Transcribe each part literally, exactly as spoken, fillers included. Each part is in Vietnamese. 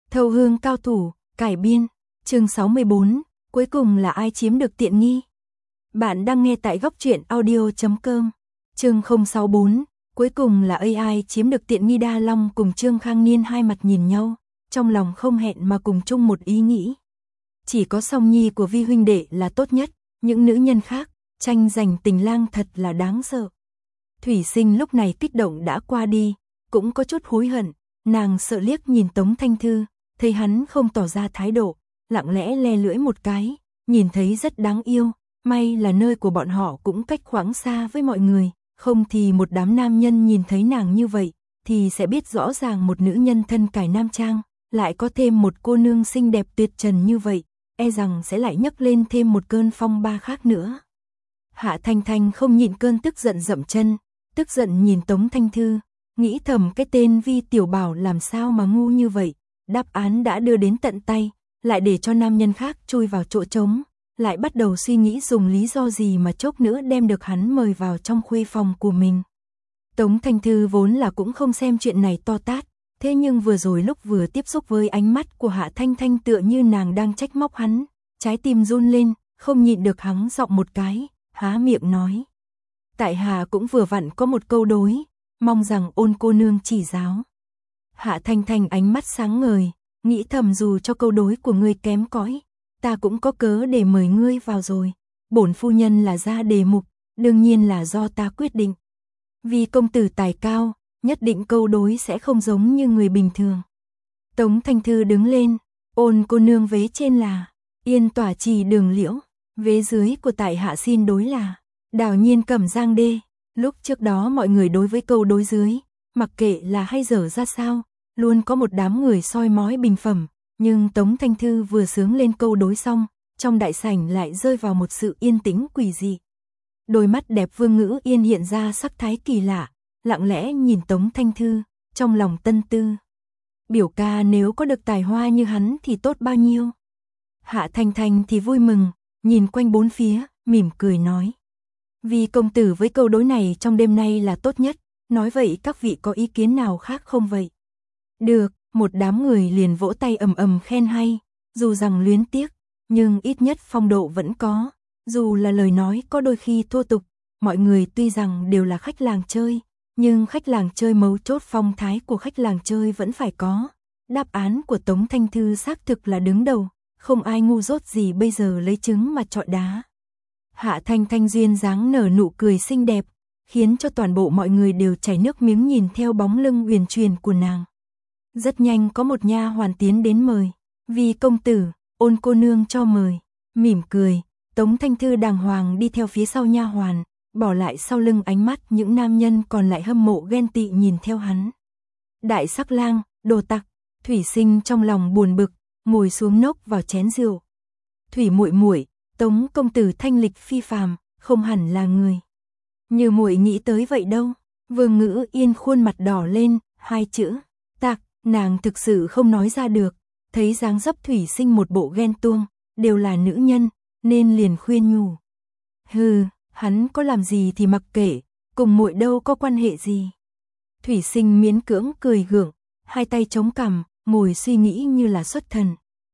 Thâu hương cao thủ, cải biên, chương sáu mươi bốn, cuối cùng là ai chiếm được tiện nghi? Bạn đang nghe tại góc truyện audio chấm com, chương không sáu bốn, cuối cùng là a i chiếm được tiện nghi. Đa Long cùng Trương Khang Niên hai mặt nhìn nhau, trong lòng không hẹn mà cùng chung một ý nghĩ. Chỉ có Song Nhi của Vi huynh đệ là tốt nhất, những nữ nhân khác, tranh giành tình lang thật là đáng sợ. Thủy Sinh lúc này kích động đã qua đi, cũng có chút hối hận, nàng sợ liếc nhìn Tống Thanh Thư, thấy hắn không tỏ ra thái độ, lặng lẽ le lưỡi một cái, nhìn thấy rất đáng yêu, may là nơi của bọn họ cũng cách khoảng xa với mọi người, không thì một đám nam nhân nhìn thấy nàng như vậy, thì sẽ biết rõ ràng một nữ nhân thân cải nam trang, lại có thêm một cô nương xinh đẹp tuyệt trần như vậy, e rằng sẽ lại nhấc lên thêm một cơn phong ba khác nữa. Hạ Thanh Thanh không nhịn cơn tức giận dậm chân, tức giận nhìn Tống Thanh Thư, nghĩ thầm cái tên Vi Tiểu Bảo làm sao mà ngu như vậy, đáp án đã đưa đến tận tay, lại để cho nam nhân khác chui vào chỗ trống, lại bắt đầu suy nghĩ dùng lý do gì mà chốc nữa đem được hắn mời vào trong khuê phòng của mình. Tống Thanh Thư vốn là cũng không xem chuyện này to tát, thế nhưng vừa rồi lúc vừa tiếp xúc với ánh mắt của Hạ Thanh Thanh tựa như nàng đang trách móc hắn, trái tim run lên, không nhịn được hắng giọng một cái, há miệng nói. Tại Hạ cũng vừa vặn có một câu đối, mong rằng Ôn cô nương chỉ giáo. Hạ Thanh Thanh ánh mắt sáng ngời, nghĩ thầm dù cho câu đối của ngươi kém cỏi, ta cũng có cớ để mời ngươi vào rồi. Bổn phu nhân là ra đề mục, đương nhiên là do ta quyết định. Vì công tử tài cao, nhất định câu đối sẽ không giống như người bình thường. Tống Thanh Thư đứng lên, Ôn cô nương vế trên là Yên Tỏa Trì Đường Liễu, vế dưới của tại Hạ xin đối là Đào Nhiên Cẩm Giang Đê. Lúc trước đó mọi người đối với câu đối dưới, mặc kệ là hay dở ra sao, luôn có một đám người soi mói bình phẩm, nhưng Tống Thanh Thư vừa sướng lên câu đối xong, trong đại sảnh lại rơi vào một sự yên tĩnh quỷ dị. Đôi mắt đẹp Vương Ngữ Yên hiện ra sắc thái kỳ lạ, lặng lẽ nhìn Tống Thanh Thư, trong lòng tân tư. Biểu ca nếu có được tài hoa như hắn thì tốt bao nhiêu. Hạ Thanh Thanh thì vui mừng, nhìn quanh bốn phía, mỉm cười nói. Vì công tử với câu đối này trong đêm nay là tốt nhất, nói vậy các vị có ý kiến nào khác không vậy? Được, một đám người liền vỗ tay ầm ầm khen hay, dù rằng luyến tiếc, nhưng ít nhất phong độ vẫn có, dù là lời nói có đôi khi thô tục, mọi người tuy rằng đều là khách làng chơi, nhưng khách làng chơi mấu chốt phong thái của khách làng chơi vẫn phải có. Đáp án của Tống Thanh Thư xác thực là đứng đầu, không ai ngu dốt gì bây giờ lấy trứng mà trọi đá. Hạ Thanh Thanh duyên dáng nở nụ cười xinh đẹp, khiến cho toàn bộ mọi người đều chảy nước miếng nhìn theo bóng lưng huyền truyền của nàng. Rất nhanh có một nha hoàn tiến đến mời, vì công tử, Ôn cô nương cho mời. Mỉm cười, Tống Thanh Thư đàng hoàng đi theo phía sau nha hoàn, bỏ lại sau lưng ánh mắt những nam nhân còn lại hâm mộ ghen tị nhìn theo hắn. Đại sắc lang, đồ tặc, Thủy Sinh trong lòng buồn bực, ngồi xuống nốc vào chén rượu. Thủy muội muội, Tống công tử thanh lịch phi phàm, không hẳn là người như muội nghĩ tới vậy đâu. Vương Ngữ Yên khuôn mặt đỏ lên, hai chữ tặc, nàng thực sự không nói ra được, thấy dáng dấp Thủy Sinh một bộ ghen tuông, đều là nữ nhân, nên liền khuyên nhủ. Hừ, hắn có làm gì thì mặc kệ, cùng muội đâu có quan hệ gì. Thủy Sinh miễn cưỡng cười gượng, hai tay chống cằm, ngồi suy nghĩ như là xuất thần.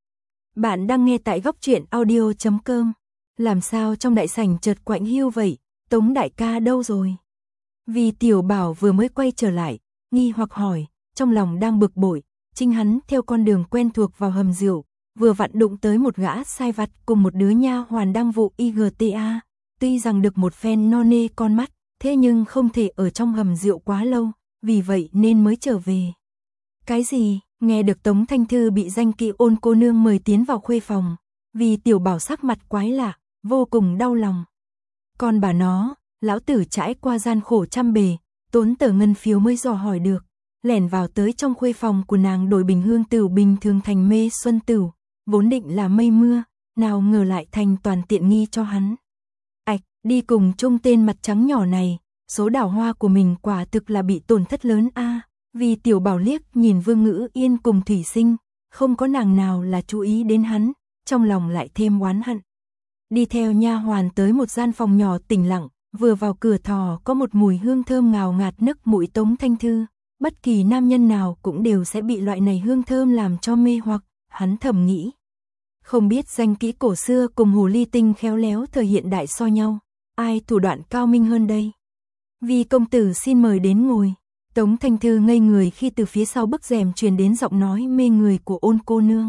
Bạn đang nghe tại góc truyện audio chấm com. Làm sao trong đại sảnh chợt quạnh hiu vậy, Tống đại ca đâu rồi? Vì Tiểu Bảo vừa mới quay trở lại, nghi hoặc hỏi, trong lòng đang bực bội, chính hắn theo con đường quen thuộc vào hầm rượu, vừa vặn đụng tới một gã sai vặt cùng một đứa nha hoàn đang vụ i giê tê a. Tuy rằng được một phen no nê con mắt, thế nhưng không thể ở trong hầm rượu quá lâu, vì vậy nên mới trở về. Cái gì? Nghe được Tống Thanh Thư bị danh kỵ Ôn cô nương mời tiến vào khuê phòng, vì Tiểu Bảo sắc mặt quái lạ, vô cùng đau lòng. Còn bà nó, lão tử trải qua gian khổ trăm bề, tốn tờ ngân phiếu mới dò hỏi được, lẻn vào tới trong khuê phòng của nàng đổi bình hương tửu bình thường thành mê xuân tửu, vốn định là mây mưa, nào ngờ lại thành toàn tiện nghi cho hắn. Ảch, đi cùng chung tên mặt trắng nhỏ này, số đào hoa của mình quả thực là bị tổn thất lớn a. À. Vì Tiểu Bảo liếc nhìn Vương Ngữ Yên cùng Thủy Sinh, không có nàng nào là chú ý đến hắn, trong lòng lại thêm oán hận. Đi theo nha hoàn tới một gian phòng nhỏ tĩnh lặng, vừa vào cửa thò có một mùi hương thơm ngào ngạt nức mũi Tống Thanh Thư, bất kỳ nam nhân nào cũng đều sẽ bị loại này hương thơm làm cho mê hoặc, hắn thầm nghĩ. Không biết danh kỹ cổ xưa cùng hồ ly tinh khéo léo thời hiện đại so nhau, ai thủ đoạn cao minh hơn đây? Vi công tử xin mời đến ngồi. Tống Thanh Thư ngây người khi từ phía sau bức rèm truyền đến giọng nói mê người của Ôn cô nương.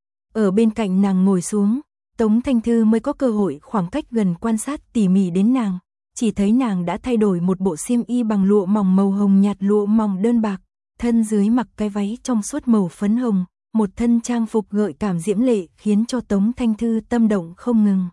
Ở bên cạnh nàng ngồi xuống, Tống Thanh Thư mới có cơ hội khoảng cách gần quan sát tỉ mỉ đến nàng, chỉ thấy nàng đã thay đổi một bộ xiêm y bằng lụa mỏng màu hồng nhạt, lụa mỏng đơn bạc, thân dưới mặc cái váy trong suốt màu phấn hồng, một thân trang phục gợi cảm diễm lệ khiến cho Tống Thanh Thư tâm động không ngừng.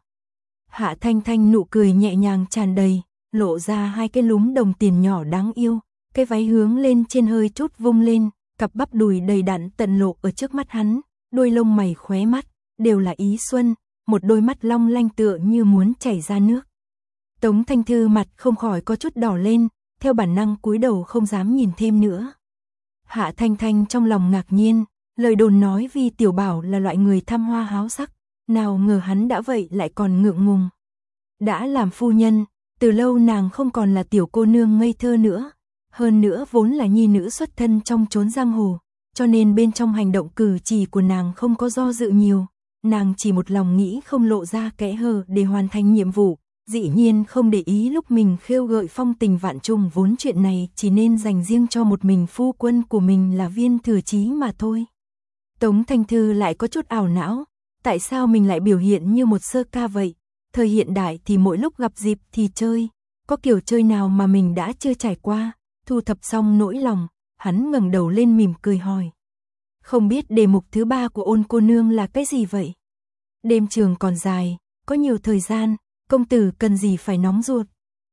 Hạ Thanh Thanh nụ cười nhẹ nhàng tràn đầy, lộ ra hai cái lúm đồng tiền nhỏ đáng yêu, cái váy hướng lên trên hơi chút vung lên, cặp bắp đùi đầy đặn tận lộ ở trước mắt hắn, đôi lông mày khóe mắt, đều là ý xuân, một đôi mắt long lanh tựa như muốn chảy ra nước. Tống Thanh Thư mặt không khỏi có chút đỏ lên, theo bản năng cúi đầu không dám nhìn thêm nữa. Hạ Thanh Thanh trong lòng ngạc nhiên, lời đồn nói Vi tiểu bảo là loại người tham hoa háo sắc, nào ngờ hắn đã vậy lại còn ngượng ngùng. Đã làm phu nhân, từ lâu nàng không còn là tiểu cô nương ngây thơ nữa, hơn nữa vốn là nhi nữ xuất thân trong chốn giang hồ, cho nên bên trong hành động cử chỉ của nàng không có do dự nhiều, nàng chỉ một lòng nghĩ không lộ ra kẽ hở để hoàn thành nhiệm vụ, dĩ nhiên không để ý lúc mình khêu gợi phong tình vạn trùng, vốn chuyện này chỉ nên dành riêng cho một mình phu quân của mình là Viên Thừa Chí mà thôi. Tống Thanh Thư lại có chút ảo não, tại sao mình lại biểu hiện như một sơ ca vậy? Thời hiện đại thì mỗi lúc gặp dịp thì chơi, có kiểu chơi nào mà mình đã chưa trải qua? Thu thập xong nỗi lòng, hắn ngẩng đầu lên mỉm cười hỏi. Không biết đề mục thứ ba của Ôn cô nương là cái gì vậy? Đêm trường còn dài, có nhiều thời gian, công tử cần gì phải nóng ruột?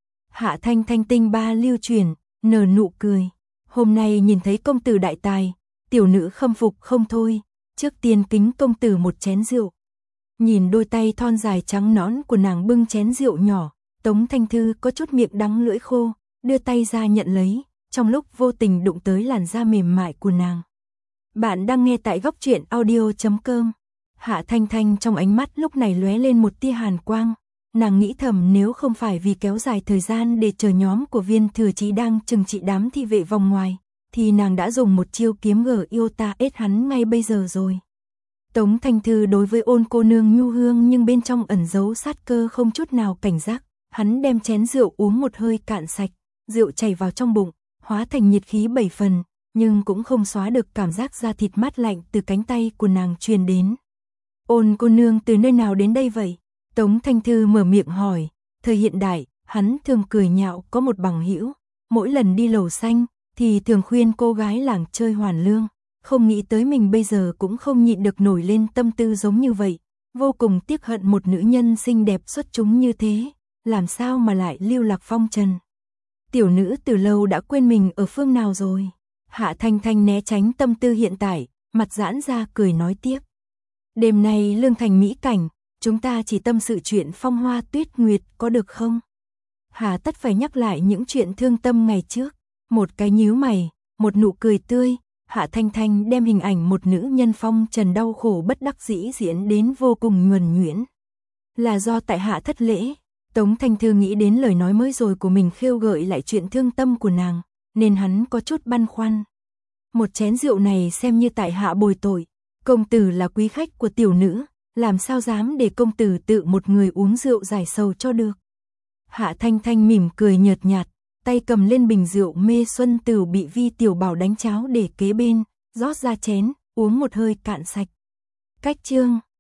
Hạ Thanh Thanh tinh ba lưu chuyển, nở nụ cười. Hôm nay nhìn thấy công tử đại tài, tiểu nữ khâm phục không thôi, trước tiên kính công tử một chén rượu. Nhìn đôi tay thon dài trắng nõn của nàng bưng chén rượu nhỏ, Tống Thanh Thư có chút miệng đắng lưỡi khô, đưa tay ra nhận lấy, trong lúc vô tình đụng tới làn da mềm mại của nàng. Bạn đang nghe tại góc truyện audio chấm com. Hạ Thanh Thanh trong ánh mắt lúc này lóe lên một tia hàn quang, nàng nghĩ thầm nếu không phải vì kéo dài thời gian để chờ nhóm của Viên Thừa Chí đang trừng trị đám thị vệ vòng ngoài, thì nàng đã dùng một chiêu kiếm gở yêu ta ết hắn ngay bây giờ rồi. Tống Thanh Thư đối với Ôn cô nương nhu hương nhưng bên trong ẩn giấu sát cơ không chút nào cảnh giác, hắn đem chén rượu uống một hơi cạn sạch, rượu chảy vào trong bụng, hóa thành nhiệt khí bảy phần, nhưng cũng không xóa được cảm giác da thịt mát lạnh từ cánh tay của nàng truyền đến. Ôn cô nương từ nơi nào đến đây vậy? Tống Thanh Thư mở miệng hỏi. Thời hiện đại, hắn thường cười nhạo có một bằng hữu, mỗi lần đi lầu xanh thì thường khuyên cô gái làng chơi hoàn lương, không nghĩ tới mình bây giờ cũng không nhịn được nổi lên tâm tư giống như vậy, vô cùng tiếc hận một nữ nhân xinh đẹp xuất chúng như thế, làm sao mà lại lưu lạc phong trần. Tiểu nữ từ lâu đã quên mình ở phương nào rồi. Hạ Thanh Thanh né tránh tâm tư hiện tại, mặt giãn ra cười nói tiếp. Đêm nay lương thành mỹ cảnh, chúng ta chỉ tâm sự chuyện phong hoa tuyết nguyệt có được không? Hà tất phải nhắc lại những chuyện thương tâm ngày trước. Một cái nhíu mày, một nụ cười tươi, Hạ Thanh Thanh đem hình ảnh một nữ nhân phong trần đau khổ bất đắc dĩ diễn đến vô cùng nhuần nhuyễn. Là do tại hạ thất lễ, Tống Thanh Thư nghĩ đến lời nói mới rồi của mình khêu gợi lại chuyện thương tâm của nàng, nên hắn có chút băn khoăn. Một chén rượu này xem như tại hạ bồi tội, công tử là quý khách của tiểu nữ, làm sao dám để công tử tự một người uống rượu giải sầu cho được. Hạ Thanh Thanh mỉm cười nhợt nhạt, tay cầm lên bình rượu mê xuân tửu bị Vi tiểu bảo đánh cháo để kế bên, rót ra chén, uống một hơi cạn sạch. Cách chương